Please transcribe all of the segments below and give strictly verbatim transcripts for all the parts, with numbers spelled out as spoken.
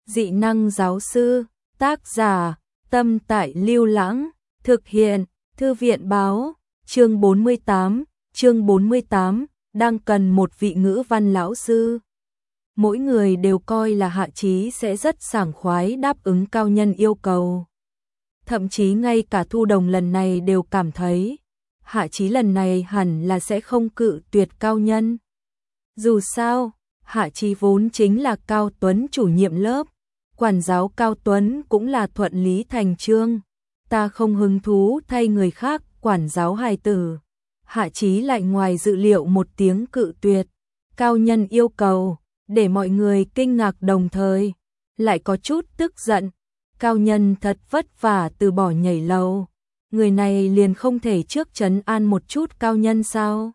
Dị năng giáo sư, tác giả, Tâm Tại Lưu Lãng, thực hiện, Thư viện báo, chương bốn mươi tám, chương bốn mươi tám, đang cần một vị ngữ văn lão sư. Mỗi người đều coi là Hạ Chí sẽ rất sảng khoái đáp ứng Cao Nhân yêu cầu. Thậm chí ngay cả Thu Đồng lần này đều cảm thấy, Hạ Chí lần này hẳn là sẽ không cự tuyệt Cao Nhân. Dù sao, Hạ Chí vốn chính là Cao Tuấn chủ nhiệm lớp, quản giáo Cao Tuấn cũng là thuận lý thành chương. Ta không hứng thú thay người khác quản giáo hài tử. Hạ Chí lại ngoài dự liệu một tiếng cự tuyệt Cao Nhân yêu cầu, để mọi người kinh ngạc đồng thời, lại có chút tức giận. Cao Nhân thật vất vả từ bỏ nhảy lầu, người này liền không thể trước trấn an một chút Cao Nhân sao?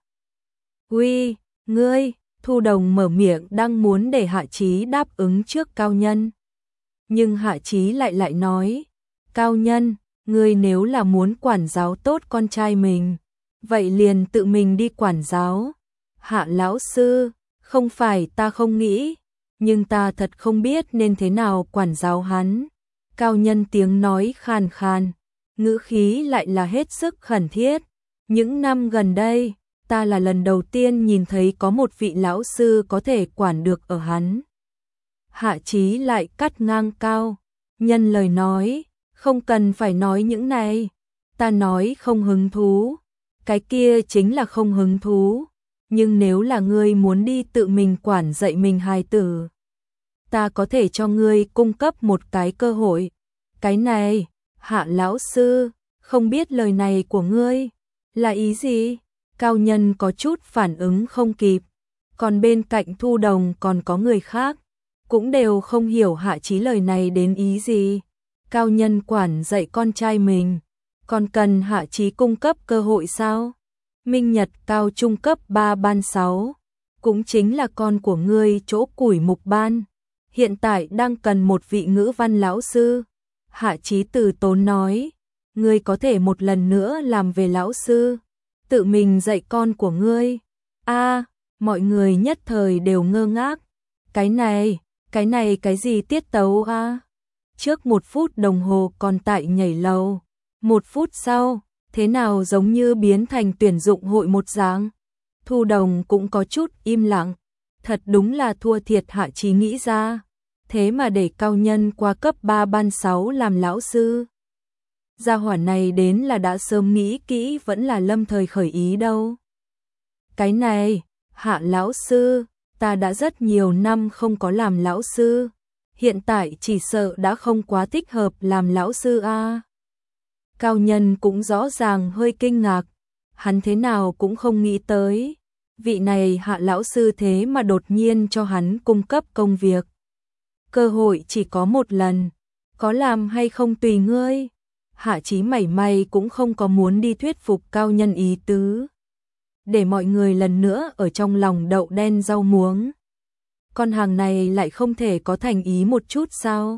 Uy, ngươi, Thu Đồng mở miệng đang muốn để Hạ Chí đáp ứng trước Cao Nhân. Nhưng Hạ Chí lại lại nói, Cao Nhân, ngươi nếu là muốn quản giáo tốt con trai mình, vậy liền tự mình đi quản giáo. Hạ lão sư, không phải ta không nghĩ, nhưng ta thật không biết nên thế nào quản giáo hắn. Cao Nhân tiếng nói khàn khàn, ngữ khí lại là hết sức khẩn thiết. Những năm gần đây, ta là lần đầu tiên nhìn thấy có một vị lão sư có thể quản được ở hắn. Hạ Chí lại cắt ngang Cao Nhân lời nói, không cần phải nói những này. Ta nói không hứng thú, cái kia chính là không hứng thú. Nhưng nếu là ngươi muốn đi tự mình quản dạy mình hài tử, ta có thể cho ngươi cung cấp một cái cơ hội. Cái này, Hạ lão sư, không biết lời này của ngươi là ý gì? Cao Nhân có chút phản ứng không kịp, còn bên cạnh Thu Đồng còn có người khác, cũng đều không hiểu Hạ Chí lời này đến ý gì. Cao Nhân quản dạy con trai mình, còn cần Hạ Chí cung cấp cơ hội sao? Minh Nhật cao trung cấp ba ban sáu, cũng chính là con của ngươi chỗ củi mục ban, hiện tại đang cần một vị ngữ văn lão sư. Hạ Chí từ tốn nói, ngươi có thể một lần nữa làm về lão sư, tự mình dạy con của ngươi. A, mọi người nhất thời đều ngơ ngác. Cái này, cái này cái gì tiết tấu a? À? Trước một phút đồng hồ còn tại nhảy lầu, một phút sau, thế nào giống như biến thành tuyển dụng hội một dáng. Thu Đồng cũng có chút im lặng, thật đúng là thua thiệt Hạ Chí nghĩ ra, thế mà để Cao Nhân qua cấp ba ban sáu làm lão sư. Gia hỏa này đến là đã sớm nghĩ kỹ vẫn là lâm thời khởi ý đâu. Cái này, Hạ lão sư, ta đã rất nhiều năm không có làm lão sư, hiện tại chỉ sợ đã không quá thích hợp làm lão sư a. À. Cao Nhân cũng rõ ràng hơi kinh ngạc, hắn thế nào cũng không nghĩ tới, vị này Hạ lão sư thế mà đột nhiên cho hắn cung cấp công việc. Cơ hội chỉ có một lần, có làm hay không tùy ngươi. Hạ Chí mảy may cũng không có muốn đi thuyết phục Cao Nhân ý tứ, để mọi người lần nữa ở trong lòng đậu đen rau muống. Con hàng này lại không thể có thành ý một chút sao?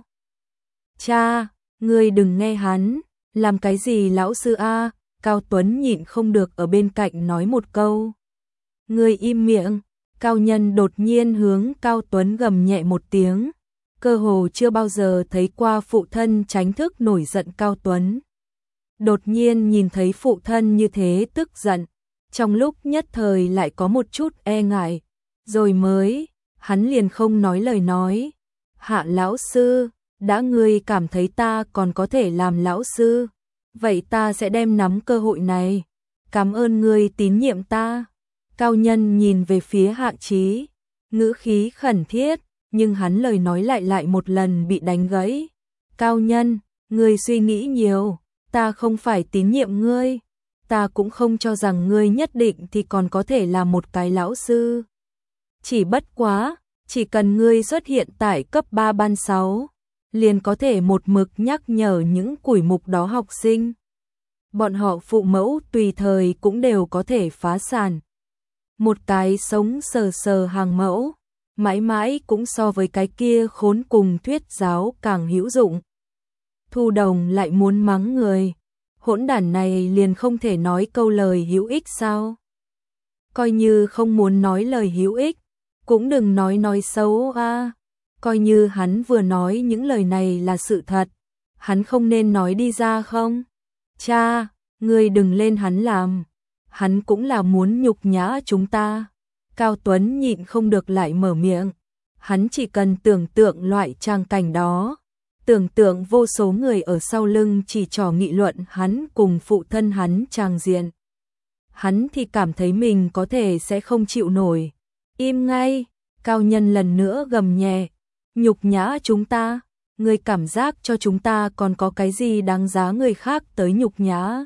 Cha, ngươi đừng nghe hắn, làm cái gì lão sư a? Cao Tuấn nhịn không được ở bên cạnh nói một câu. Ngươi im miệng. Cao Nhân đột nhiên hướng Cao Tuấn gầm nhẹ một tiếng, cơ hồ chưa bao giờ thấy qua phụ thân tránh thức nổi giận Cao Tuấn. Đột nhiên nhìn thấy phụ thân như thế tức giận, trong lúc nhất thời lại có một chút e ngại, rồi mới, hắn liền không nói lời nói. Hạ lão sư, đã ngươi cảm thấy ta còn có thể làm lão sư, vậy ta sẽ đem nắm cơ hội này. Cảm ơn ngươi tín nhiệm ta. Cao Nhân nhìn về phía Hạ Chí, ngữ khí khẩn thiết, nhưng hắn lời nói lại lại một lần bị đánh gãy. Cao Nhân, ngươi suy nghĩ nhiều, ta không phải tín nhiệm ngươi, ta cũng không cho rằng ngươi nhất định thì còn có thể là một cái lão sư. Chỉ bất quá, chỉ cần ngươi xuất hiện tại cấp ba ban sáu, liền có thể một mực nhắc nhở những củi mục đó học sinh. Bọn họ phụ mẫu tùy thời cũng đều có thể phá sản. Một cái sống sờ sờ hàng mẫu, mãi mãi cũng so với cái kia khốn cùng thuyết giáo càng hữu dụng. Thu Đồng lại muốn mắng người, hỗn đản này liền không thể nói câu lời hữu ích sao? Coi như không muốn nói lời hữu ích, cũng đừng nói nói xấu a. À. coi như hắn vừa nói những lời này là sự thật, hắn không nên nói đi ra không? Cha, ngươi đừng lên hắn làm, hắn cũng là muốn nhục nhã chúng ta. Cao Tuấn nhịn không được lại mở miệng, hắn chỉ cần tưởng tượng loại trang cảnh đó, tưởng tượng vô số người ở sau lưng chỉ trỏ nghị luận hắn cùng phụ thân hắn trang diện. Hắn thì cảm thấy mình có thể sẽ không chịu nổi. Im ngay, Cao Nhân lần nữa gầm nhẹ, nhục nhã chúng ta, ngươi cảm giác cho chúng ta còn có cái gì đáng giá người khác tới nhục nhã.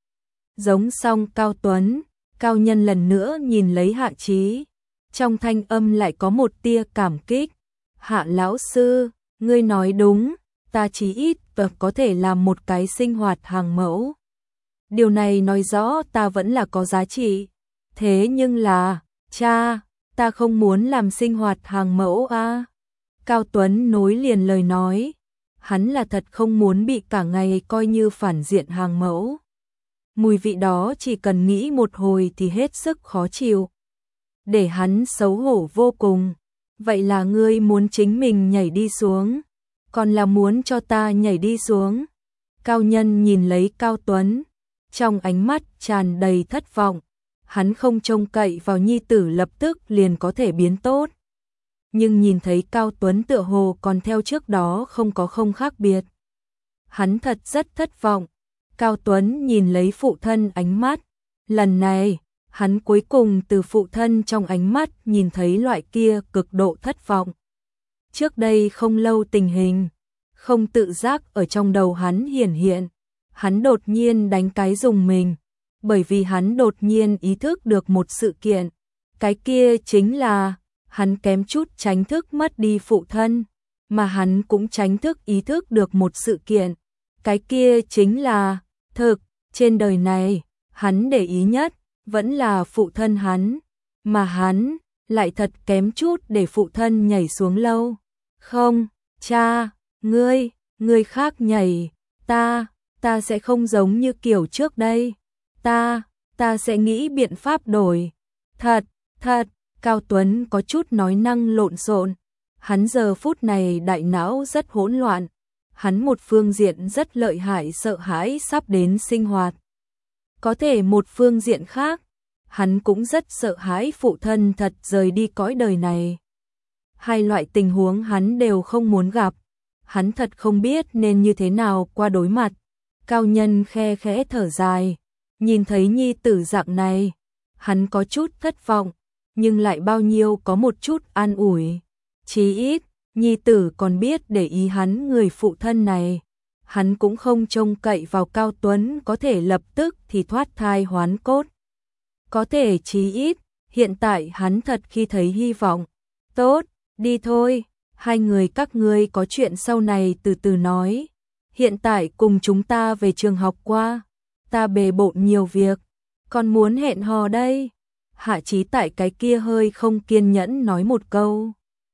Giống xong Cao Tuấn, Cao Nhân lần nữa nhìn lấy Hạ Chí, trong thanh âm lại có một tia cảm kích. Hạ lão sư, ngươi nói đúng, ta chí ít và có thể làm một cái sinh hoạt hàng mẫu. Điều này nói rõ ta vẫn là có giá trị. Thế nhưng là, cha, ta không muốn làm sinh hoạt hàng mẫu a. À. Cao Tuấn nối liền lời nói, hắn là thật không muốn bị cả ngày coi như phản diện hàng mẫu. Mùi vị đó chỉ cần nghĩ một hồi thì hết sức khó chịu. Để hắn xấu hổ vô cùng. Vậy là ngươi muốn chính mình nhảy đi xuống, còn là muốn cho ta nhảy đi xuống. Cao Nhân nhìn lấy Cao Tuấn, trong ánh mắt tràn đầy thất vọng. Hắn không trông cậy vào nhi tử lập tức liền có thể biến tốt. Nhưng nhìn thấy Cao Tuấn tựa hồ còn theo trước đó không có không khác biệt. Hắn thật rất thất vọng. Cao Tuấn nhìn lấy phụ thân ánh mắt. Lần này, hắn cuối cùng từ phụ thân trong ánh mắt nhìn thấy loại kia cực độ thất vọng. Trước đây không lâu tình hình, không tự giác ở trong đầu hắn hiển hiện. Hắn đột nhiên đánh cái rùng mình, bởi vì hắn đột nhiên ý thức được một sự kiện. Cái kia chính là, hắn kém chút tránh thức mất đi phụ thân, mà hắn cũng tránh thức ý thức được một sự kiện. Cái kia chính là, thực, trên đời này, hắn để ý nhất, vẫn là phụ thân hắn, mà hắn lại thật kém chút để phụ thân nhảy xuống lâu. Không, cha, ngươi, ngươi khác nhảy, ta, ta sẽ không giống như kiểu trước đây. Ta, ta sẽ nghĩ biện pháp đổi. Thật, thật, Cao Tuấn có chút nói năng lộn xộn. Hắn giờ phút này đại não rất hỗn loạn. Hắn một phương diện rất lợi hại sợ hãi sắp đến sinh hoạt. Có thể một phương diện khác, hắn cũng rất sợ hãi phụ thân thật rời đi cõi đời này. Hai loại tình huống hắn đều không muốn gặp. Hắn thật không biết nên như thế nào qua đối mặt. Cao Nhân khe khẽ thở dài, nhìn thấy nhi tử dạng này, hắn có chút thất vọng, nhưng lại bao nhiêu có một chút an ủi. Chí ít, nhi tử còn biết để ý hắn người phụ thân này. Hắn cũng không trông cậy vào Cao Tuấn có thể lập tức thì thoát thai hoán cốt. Có thể chí ít, hiện tại hắn thật khi thấy hy vọng. Tốt, đi thôi, hai người các ngươi có chuyện sau này từ từ nói. Hiện tại cùng chúng ta về trường học qua, ta bề bộn nhiều việc, còn muốn hẹn hò đây. Hạ Chí tại cái kia hơi không kiên nhẫn nói một câu,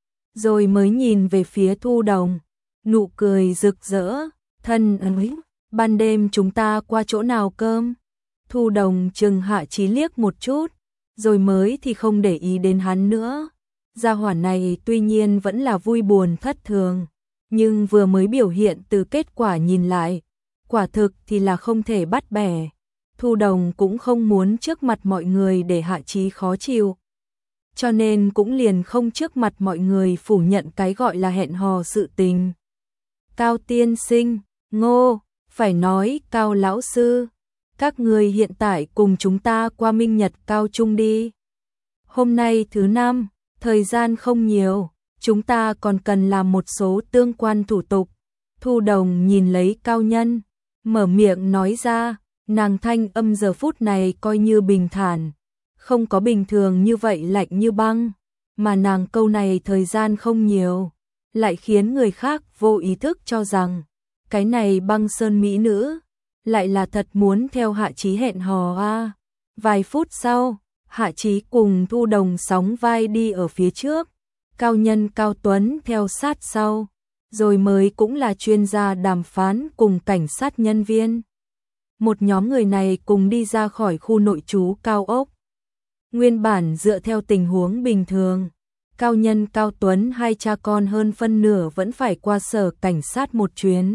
rồi mới nhìn về phía Thu Đồng, nụ cười rực rỡ, thân ơi, ban đêm chúng ta qua chỗ nào cơm? Thu Đồng chừng Hạ Chí liếc một chút, rồi mới thì không để ý đến hắn nữa. Gia hỏa này tuy nhiên vẫn là vui buồn thất thường, nhưng vừa mới biểu hiện từ kết quả nhìn lại, quả thực thì là không thể bắt bẻ. Thu Đồng cũng không muốn trước mặt mọi người để Hạ Chí khó chịu, cho nên cũng liền không trước mặt mọi người phủ nhận cái gọi là hẹn hò sự tình. Cao tiên sinh, Ngô, phải nói Cao lão sư, các người hiện tại cùng chúng ta qua Minh Nhật Cao Trung đi. Hôm nay thứ năm, thời gian không nhiều, chúng ta còn cần làm một số tương quan thủ tục. Thu Đồng nhìn lấy Cao Nhân, mở miệng nói ra, nàng thanh âm giờ phút này coi như bình thản, không có bình thường như vậy lạnh như băng, mà nàng câu này thời gian không nhiều, lại khiến người khác vô ý thức cho rằng, cái này băng sơn mỹ nữ, lại là thật muốn theo Hạ Chí hẹn hò a. Vài phút sau, Hạ Chí cùng Thu Đồng sóng vai đi ở phía trước, Cao Nhân Cao Tuấn theo sát sau, rồi mới cũng là chuyên gia đàm phán cùng cảnh sát nhân viên. Một nhóm người này cùng đi ra khỏi khu nội trú cao ốc. Nguyên bản dựa theo tình huống bình thường, Cao Nhân Cao Tuấn hai cha con hơn phân nửa vẫn phải qua sở cảnh sát một chuyến.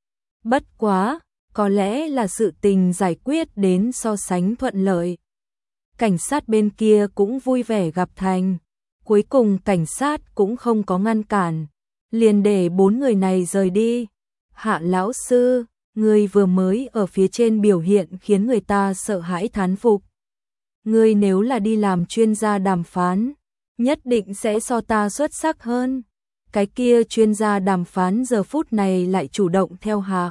Bất quá, có lẽ là sự tình giải quyết đến so sánh thuận lợi. Cảnh sát bên kia cũng vui vẻ gặp thành. Cuối cùng cảnh sát cũng không có ngăn cản, liền để bốn người này rời đi. Hạ lão sư, người vừa mới ở phía trên biểu hiện khiến người ta sợ hãi thán phục. Ngươi nếu là đi làm chuyên gia đàm phán, nhất định sẽ so ta xuất sắc hơn. Cái kia chuyên gia đàm phán giờ phút này lại chủ động theo Hạ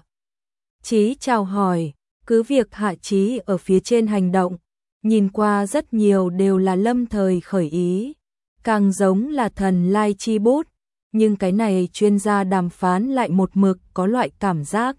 Chí chào hỏi, cứ việc Hạ Chí ở phía trên hành động, nhìn qua rất nhiều đều là lâm thời khởi ý, càng giống là thần lai chi bút, nhưng cái này chuyên gia đàm phán lại một mực có loại cảm giác.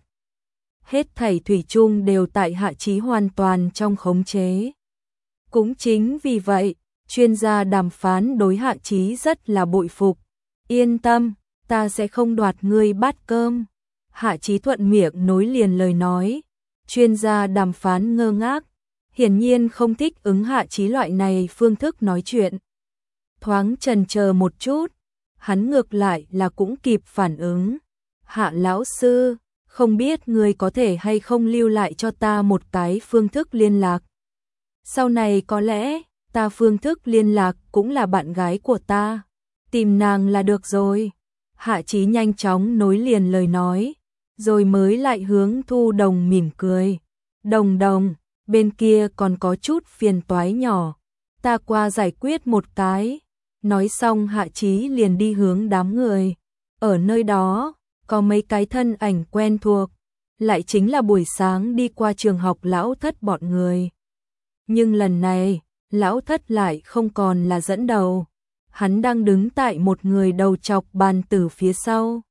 Hết thảy thủy chung đều tại Hạ Chí hoàn toàn trong khống chế. Cũng chính vì vậy, chuyên gia đàm phán đối Hạ Chí rất là bội phục. Yên tâm, ta sẽ không đoạt ngươi bát cơm. Hạ Chí thuận miệng nối liền lời nói. Chuyên gia đàm phán ngơ ngác, hiển nhiên không thích ứng Hạ Chí loại này phương thức nói chuyện. Thoáng chần chờ một chút, hắn ngược lại là cũng kịp phản ứng. Hạ lão sư, không biết người có thể hay không lưu lại cho ta một cái phương thức liên lạc. Sau này có lẽ, ta phương thức liên lạc cũng là bạn gái của ta. Tìm nàng là được rồi. Hạ Chí nhanh chóng nối liền lời nói, rồi mới lại hướng Thu Đồng mỉm cười. Đồng đồng, bên kia còn có chút phiền toái nhỏ. Ta qua giải quyết một cái. Nói xong Hạ Chí liền đi hướng đám người. Ở nơi đó, có mấy cái thân ảnh quen thuộc. Lại chính là buổi sáng đi qua trường học lão thất bọn người. Nhưng lần này, lão thất lại không còn là dẫn đầu. Hắn đang đứng tại một người đầu chọc bàn tử phía sau.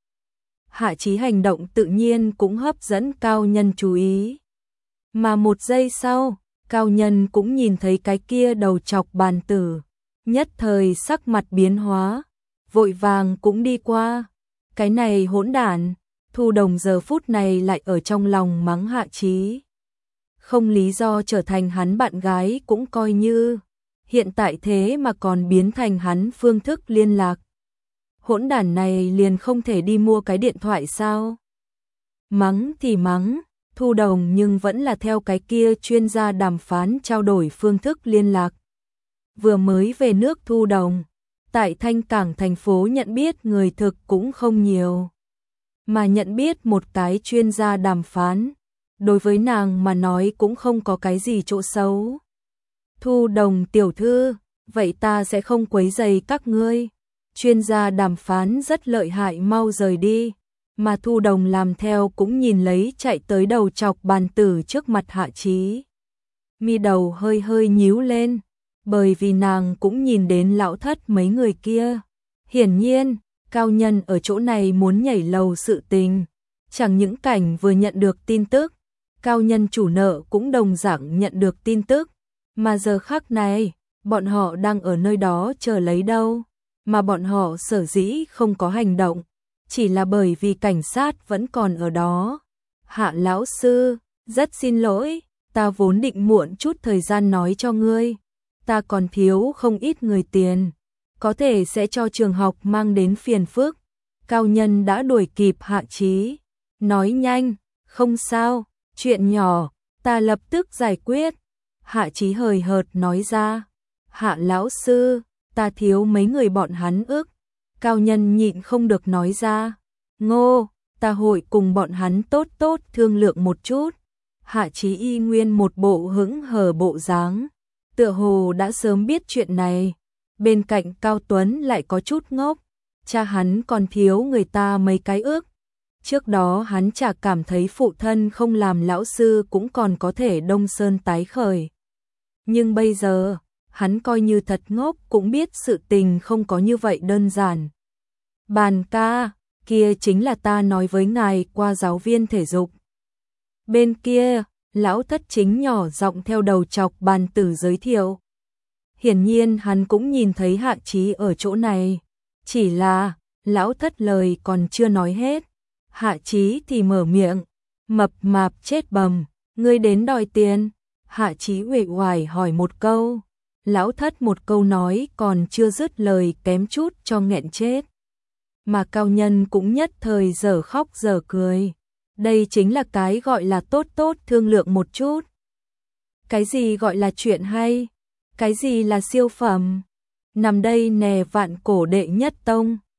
Hạ Chí hành động tự nhiên cũng hấp dẫn Cao Nhân chú ý. Mà một giây sau, Cao Nhân cũng nhìn thấy cái kia đầu chọc bàn tử. Nhất thời sắc mặt biến hóa, vội vàng cũng đi qua. Cái này hỗn đản, Thu Đồng giờ phút này lại ở trong lòng mắng Hạ Chí. Không lý do trở thành hắn bạn gái cũng coi như, hiện tại thế mà còn biến thành hắn phương thức liên lạc. Hỗn đản này liền không thể đi mua cái điện thoại sao? Mắng thì mắng, Thu Đồng nhưng vẫn là theo cái kia chuyên gia đàm phán trao đổi phương thức liên lạc. Vừa mới về nước Thu Đồng, tại Thanh Cảng thành phố nhận biết người thực cũng không nhiều. Mà nhận biết một cái chuyên gia đàm phán, đối với nàng mà nói cũng không có cái gì chỗ xấu. Thu Đồng tiểu thư, vậy ta sẽ không quấy rầy các ngươi. Chuyên gia đàm phán rất lợi hại, mau rời đi. Mà Thu Đồng làm theo cũng nhìn lấy chạy tới đầu chọc bàn tử trước mặt Hạ Chí. Mi đầu hơi hơi nhíu lên, bởi vì nàng cũng nhìn đến lão thất mấy người kia. Hiển nhiên, Cao Nhân ở chỗ này muốn nhảy lầu sự tình. Chẳng những cảnh vừa nhận được tin tức, Cao Nhân chủ nợ cũng đồng dạng nhận được tin tức. Mà giờ khắc này, bọn họ đang ở nơi đó chờ lấy đâu. Mà bọn họ sở dĩ không có hành động, chỉ là bởi vì cảnh sát vẫn còn ở đó. Hạ lão sư, rất xin lỗi, ta vốn định muộn chút thời gian nói cho ngươi. Ta còn thiếu không ít người tiền, có thể sẽ cho trường học mang đến phiền phức. Cao Nhân đã đuổi kịp Hạ Chí, nói nhanh, không sao, chuyện nhỏ, ta lập tức giải quyết. Hạ Chí hời hợt nói ra, Hạ lão sư, ta thiếu mấy người bọn hắn ức. Cao Nhân nhịn không được nói ra, ngô, ta hội cùng bọn hắn tốt tốt thương lượng một chút. Hạ Chí y nguyên một bộ hững hờ bộ dáng, tựa hồ đã sớm biết chuyện này. Bên cạnh Cao Tuấn lại có chút ngốc, cha hắn còn thiếu người ta mấy cái ước. Trước đó hắn chả cảm thấy phụ thân không làm lão sư cũng còn có thể đông sơn tái khởi. Nhưng bây giờ, hắn coi như thật ngốc cũng biết sự tình không có như vậy đơn giản. Bàn ca, kia chính là ta nói với ngài qua giáo viên thể dục. Bên kia, lão thất chính nhỏ giọng theo đầu chọc bàn tử giới thiệu. Hiển nhiên hắn cũng nhìn thấy Hạ Chí ở chỗ này. Chỉ là, lão thất lời còn chưa nói hết. Hạ Chí thì mở miệng, mập mạp chết bầm, ngươi đến đòi tiền. Hạ Chí uể oải hỏi một câu, Lão thất một câu nói còn chưa dứt lời kém chút cho nghẹn chết. Mà cao nhân cũng nhất thời dở khóc dở cười. Đây chính là cái gọi là tốt tốt thương lượng một chút. Cái gì gọi là chuyện hay? Cái gì là siêu phẩm? Nằm đây nè vạn cổ đệ nhất tông.